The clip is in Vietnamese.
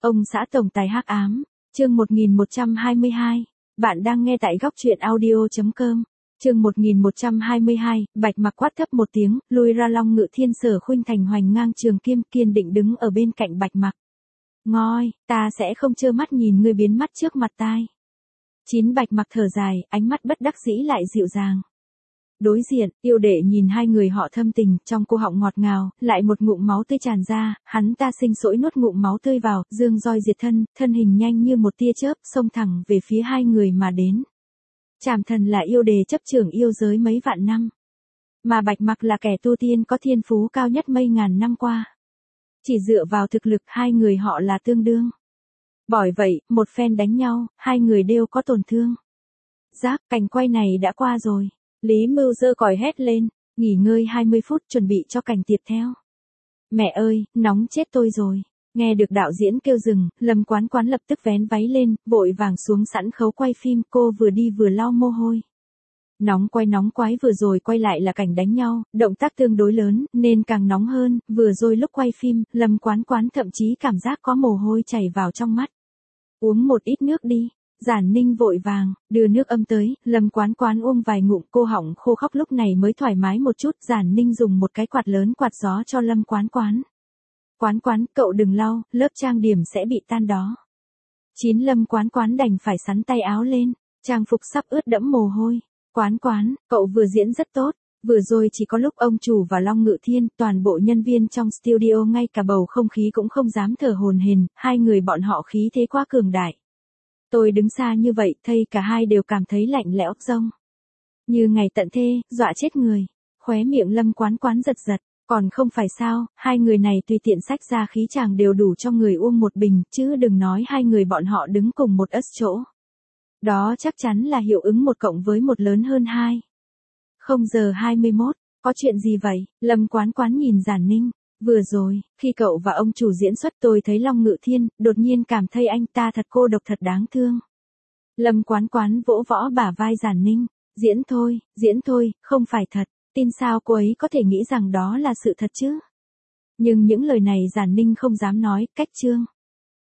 Ông xã tổng tài hắc ám, chương 1122. Bạn đang nghe tại góc truyện audio.com. Chương 1122, Bạch Mặc quát thấp một tiếng, lui ra Long Ngự Thiên Sở Khuynh Thành hoành ngang trường kiếm, kiên định đứng ở bên cạnh Bạch Mặc. Ngoi, ta sẽ không trơ mắt nhìn ngươi biến mất trước mặt tai. Chín. Bạch Mặc thở dài, ánh mắt bất đắc dĩ lại dịu dàng. Đối diện, Yêu Đệ nhìn hai người họ thâm tình, trong cô họng ngọt ngào, lại một ngụm máu tươi tràn ra, hắn ta sinh sỗi nuốt ngụm máu tươi vào, dương roi diệt thân, thân hình nhanh như một tia chớp, xông thẳng về phía hai người mà đến. Trảm Thần là yêu đề chấp trưởng yêu giới mấy vạn năm, mà Bạch Mặc là kẻ tu tiên có thiên phú cao nhất mấy ngàn năm qua. Chỉ dựa vào thực lực hai người họ là tương đương. Bởi vậy, một phen đánh nhau, hai người đều có tổn thương. Giáp, cảnh quay này đã qua rồi. Lý Mưu giơ còi hét lên, nghỉ ngơi 20 phút chuẩn bị cho cảnh tiếp theo. Mẹ ơi, nóng chết tôi rồi. Nghe được đạo diễn kêu dừng, Lâm Quán Quán lập tức vén váy lên, vội vàng xuống sẵn khấu quay phim, cô vừa đi vừa lau mồ hôi. Nóng quái vừa rồi quay lại là cảnh đánh nhau, động tác tương đối lớn, nên càng nóng hơn, vừa rồi lúc quay phim, Lâm Quán Quán thậm chí cảm giác có mồ hôi chảy vào trong mắt. Uống một ít nước đi. Giản Ninh vội vàng, đưa nước ấm tới, Lâm Quán Quán uống vài ngụm, cô họng khô khóc lúc này mới thoải mái một chút. Giản Ninh dùng một cái quạt lớn quạt gió cho Lâm Quán Quán. Quán Quán, cậu đừng lau, lớp trang điểm sẽ bị tan đó. 9. Lâm Quán Quán đành phải sắn tay áo lên, trang phục sắp ướt đẫm mồ hôi. Quán Quán, cậu vừa diễn rất tốt. Vừa rồi chỉ có lúc ông chủ và Long Ngự Thiên, toàn bộ nhân viên trong studio ngay cả bầu không khí cũng không dám thở hổn hển, hai người bọn họ khí thế quá cường đại. Tôi đứng xa như vậy, thấy cả hai đều cảm thấy lạnh lẽo rông. Như ngày tận thế, dọa chết người. Khóe miệng Lâm Quán Quán giật giật, còn không phải sao, hai người này tùy tiện xách ra khí chàng đều đủ cho người uống một bình, chứ đừng nói hai người bọn họ đứng cùng một ớt chỗ. Đó chắc chắn là hiệu ứng 1 cộng với 1 lớn hơn 2. 0:21, có chuyện gì vậy? Lâm Quán Quán nhìn Giản Ninh. Vừa rồi, khi cậu và ông chủ diễn xuất tôi thấy Long Ngự Thiên, đột nhiên cảm thấy anh ta thật cô độc thật đáng thương. Lâm Quán Quán vỗ võ bả vai Giản Ninh. Diễn thôi, không phải thật, tin sao cô ấy có thể nghĩ rằng đó là sự thật chứ? Nhưng những lời này Giản Ninh không dám nói, cách chương.